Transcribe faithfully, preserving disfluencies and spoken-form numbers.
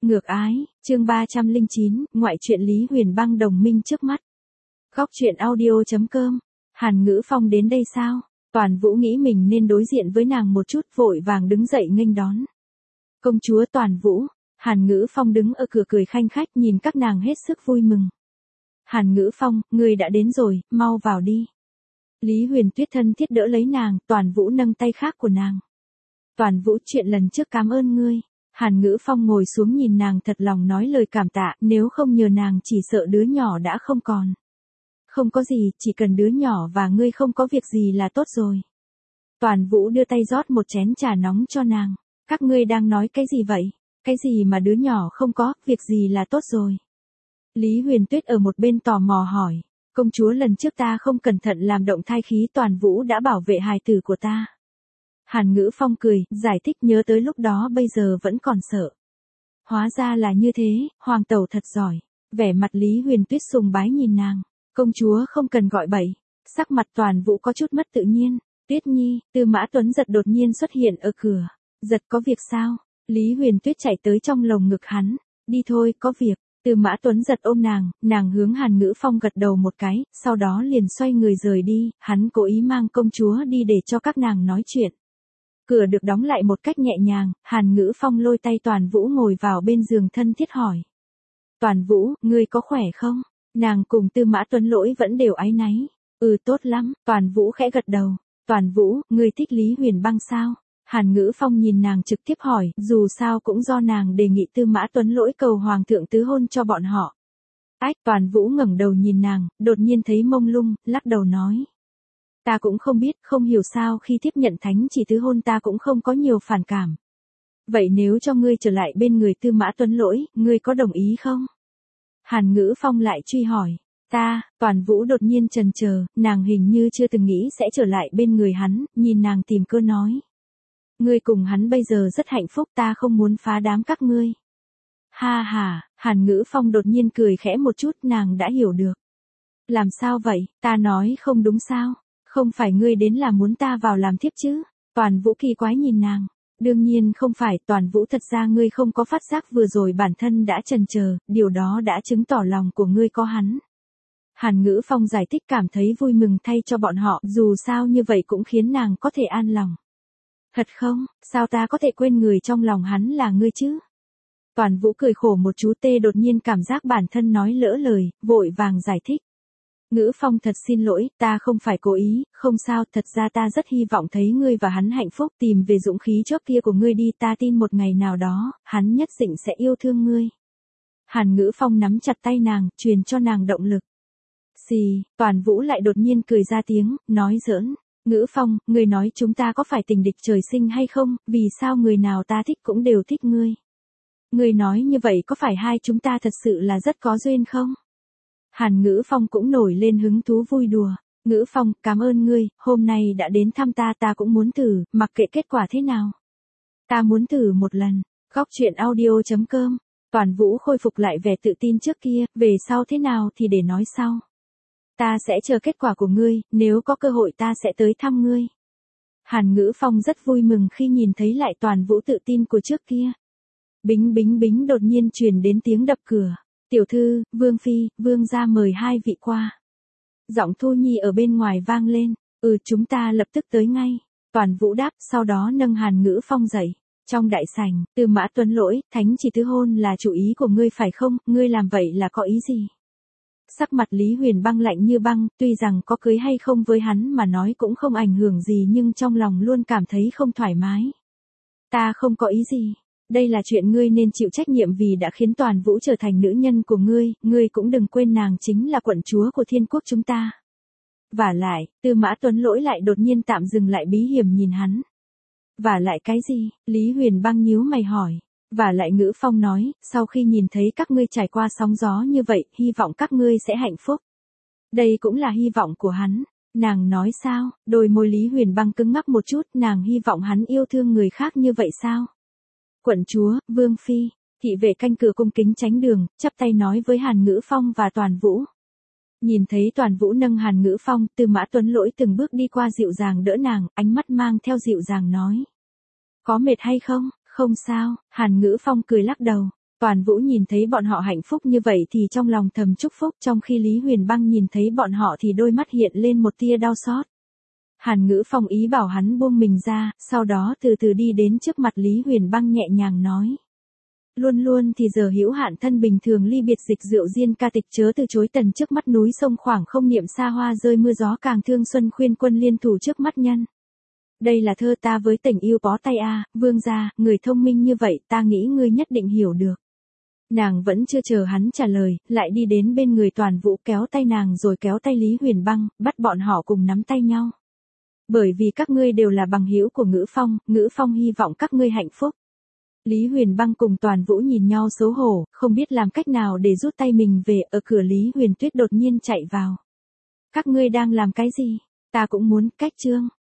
Ngược ái, chương ba trăm lẻ chín, ngoại truyện Lý Huyền Băng đồng minh trước mắt. Góc truyện audio chấm com. Hàn Ngữ Phong đến đây sao? Toàn Vũ nghĩ mình nên đối diện với nàng một chút, vội vàng đứng dậy nghênh đón. Công chúa Toàn Vũ. Hàn Ngữ Phong đứng ở cửa cười khanh khách nhìn các nàng hết sức vui mừng. Hàn Ngữ Phong, ngươi đã đến rồi, mau vào đi. Lý Huyền Tuyết thân thiết đỡ lấy nàng, Toàn Vũ nâng tay khác của nàng. Toàn Vũ, chuyện lần trước cảm ơn ngươi. Hàn Ngữ Phong ngồi xuống nhìn nàng thật lòng nói lời cảm tạ, nếu không nhờ nàng chỉ sợ đứa nhỏ đã không còn. Không có gì, chỉ cần đứa nhỏ và ngươi không có việc gì là tốt rồi. Toàn Vũ đưa tay rót một chén trà nóng cho nàng. Các ngươi đang nói cái gì vậy? Cái gì mà đứa nhỏ không có, việc gì là tốt rồi? Lý Huyền Tuyết ở một bên tò mò hỏi. Công chúa, lần trước ta không cẩn thận làm động thai khí, Toàn Vũ đã bảo vệ hài tử của ta. Hàn Ngữ Phong cười, giải thích, nhớ tới lúc đó bây giờ vẫn còn sợ. Hóa ra là như thế, hoàng tẩu thật giỏi. Vẻ mặt Lý Huyền Tuyết sùng bái nhìn nàng. Công chúa không cần gọi bậy. Sắc mặt Toàn Vũ có chút mất tự nhiên. Tuyết Nhi, Tư Mã Tuấn Giật đột nhiên xuất hiện ở cửa. Giật, có việc sao? Lý Huyền Tuyết chạy tới trong lồng ngực hắn. Đi thôi, có việc. Tư Mã Tuấn Giật ôm nàng, nàng hướng Hàn Ngữ Phong gật đầu một cái, sau đó liền xoay người rời đi, hắn cố ý mang công chúa đi để cho các nàng nói chuyện. Cửa được đóng lại một cách nhẹ nhàng, Hàn Ngữ Phong lôi tay Toàn Vũ ngồi vào bên giường thân thiết hỏi. Toàn Vũ, ngươi có khỏe không? Nàng cùng Tư Mã Tuấn Lỗi vẫn đều áy náy. Ừ, tốt lắm. Toàn Vũ khẽ gật đầu. Toàn Vũ, ngươi thích Lý Huyền Băng sao? Hàn Ngữ Phong nhìn nàng trực tiếp hỏi, dù sao cũng do nàng đề nghị Tư Mã Tuấn Lỗi cầu hoàng thượng tứ hôn cho bọn họ. Ách, Toàn Vũ ngẩng đầu nhìn nàng, đột nhiên thấy mông lung, lắc đầu nói. Ta cũng không biết, không hiểu sao khi tiếp nhận thánh chỉ tứ hôn ta cũng không có nhiều phản cảm. Vậy nếu cho ngươi trở lại bên người Tư Mã Tuấn Lỗi, ngươi có đồng ý không? Hàn Ngữ Phong lại truy hỏi. Ta, Toàn Vũ đột nhiên chần chờ, nàng hình như chưa từng nghĩ sẽ trở lại bên người hắn, nhìn nàng tìm cơ nói. Ngươi cùng hắn bây giờ rất hạnh phúc, ta không muốn phá đám các ngươi. Ha ha, Hàn Ngữ Phong đột nhiên cười khẽ một chút, nàng đã hiểu được. Làm sao vậy, ta nói không đúng sao? Không phải ngươi đến là muốn ta vào làm thiếp chứ? Toàn Vũ kỳ quái nhìn nàng. Đương nhiên không phải, Toàn Vũ, thật ra ngươi không có phát giác vừa rồi bản thân đã chần chờ, điều đó đã chứng tỏ lòng của ngươi có hắn. Hàn Ngữ Phong giải thích, cảm thấy vui mừng thay cho bọn họ, dù sao như vậy cũng khiến nàng có thể an lòng. Thật không, sao ta có thể quên người trong lòng hắn là ngươi chứ? Toàn Vũ cười khổ một chú tê, đột nhiên cảm giác bản thân nói lỡ lời, vội vàng giải thích. Ngữ Phong, thật xin lỗi, ta không phải cố ý, không sao, thật ra ta rất hy vọng thấy ngươi và hắn hạnh phúc, tìm về dũng khí trước kia của ngươi đi, ta tin một ngày nào đó, hắn nhất định sẽ yêu thương ngươi. Hàn Ngữ Phong nắm chặt tay nàng, truyền cho nàng động lực. Xì, Toàn Vũ lại đột nhiên cười ra tiếng, nói giỡn. Ngữ Phong, ngươi nói chúng ta có phải tình địch trời sinh hay không, vì sao người nào ta thích cũng đều thích ngươi? Ngươi nói như vậy có phải hai chúng ta thật sự là rất có duyên không? Hàn Ngữ Phong cũng nổi lên hứng thú vui đùa. Ngữ Phong, cảm ơn ngươi, hôm nay đã đến thăm ta, ta cũng muốn thử, mặc kệ kết quả thế nào. Ta muốn thử một lần. Góc truyện audio chấm com. Toàn Vũ khôi phục lại vẻ tự tin trước kia, về sau thế nào thì để nói sau. Ta sẽ chờ kết quả của ngươi, nếu có cơ hội ta sẽ tới thăm ngươi. Hàn Ngữ Phong rất vui mừng khi nhìn thấy lại Toàn Vũ tự tin của trước kia. Bính bính bính, đột nhiên truyền đến tiếng đập cửa. Tiểu thư, Vương Phi, Vương gia mời hai vị qua. Giọng Thu Nhi ở bên ngoài vang lên. Ừ, chúng ta lập tức tới ngay. Toàn Vũ đáp, sau đó nâng Hàn Ngữ Phong dậy. Trong đại sảnh, Tư Mã Tuấn Lỗi, thánh chỉ tứ hôn là chủ ý của ngươi phải không, ngươi làm vậy là có ý gì? Sắc mặt Lý Huyền Băng lạnh như băng, tuy rằng có cưới hay không với hắn mà nói cũng không ảnh hưởng gì, nhưng trong lòng luôn cảm thấy không thoải mái. Ta không có ý gì. Đây là chuyện ngươi nên chịu trách nhiệm vì đã khiến Toàn Vũ trở thành nữ nhân của ngươi, ngươi cũng đừng quên nàng chính là quận chúa của thiên quốc chúng ta. Vả lại, Tư Mã Tuấn Lỗi lại đột nhiên tạm dừng lại, bí hiểm nhìn hắn. Vả lại cái gì? Lý Huyền Băng nhíu mày hỏi. Vả lại, Ngữ Phong nói, sau khi nhìn thấy các ngươi trải qua sóng gió như vậy, hy vọng các ngươi sẽ hạnh phúc. Đây cũng là hy vọng của hắn. Nàng nói sao? Đôi môi Lý Huyền Băng cứng ngắc một chút, nàng hy vọng hắn yêu thương người khác như vậy sao? Quận chúa, Vương Phi, thị vệ canh cửa cung kính tránh đường, chắp tay nói với Hàn Ngữ Phong và Toàn Vũ. Nhìn thấy Toàn Vũ nâng Hàn Ngữ Phong, Tư Mã Tuấn Lỗi từng bước đi qua dịu dàng đỡ nàng, ánh mắt mang theo dịu dàng nói. Có mệt hay không? Không sao, Hàn Ngữ Phong cười lắc đầu. Toàn Vũ nhìn thấy bọn họ hạnh phúc như vậy thì trong lòng thầm chúc phúc, trong khi Lý Huyền Băng nhìn thấy bọn họ thì đôi mắt hiện lên một tia đau xót. Hàn Ngữ Phong ý bảo hắn buông mình ra, sau đó từ từ đi đến trước mặt Lý Huyền Băng nhẹ nhàng nói. Luôn luôn thì giờ hữu hạn thân bình thường ly biệt dịch rượu diên ca tịch chớ từ chối tần trước mắt núi sông khoảng không niệm xa hoa rơi mưa gió càng thương xuân khuyên quân liên thủ trước mắt nhân. Đây là thơ ta với tình yêu bó tay a, vương gia, người thông minh như vậy ta nghĩ ngươi nhất định hiểu được. Nàng vẫn chưa chờ hắn trả lời, lại đi đến bên người Toàn Vũ kéo tay nàng rồi kéo tay Lý Huyền Băng, bắt bọn họ cùng nắm tay nhau. Bởi vì các ngươi đều là bằng hữu của Ngữ Phong, Ngữ Phong hy vọng các ngươi hạnh phúc. Lý Huyền Băng cùng Toàn Vũ nhìn nhau xấu hổ, không biết làm cách nào để rút tay mình về, ở cửa Lý Huyền Tuyết đột nhiên chạy vào. Các ngươi đang làm cái gì? Ta cũng muốn, cách trương.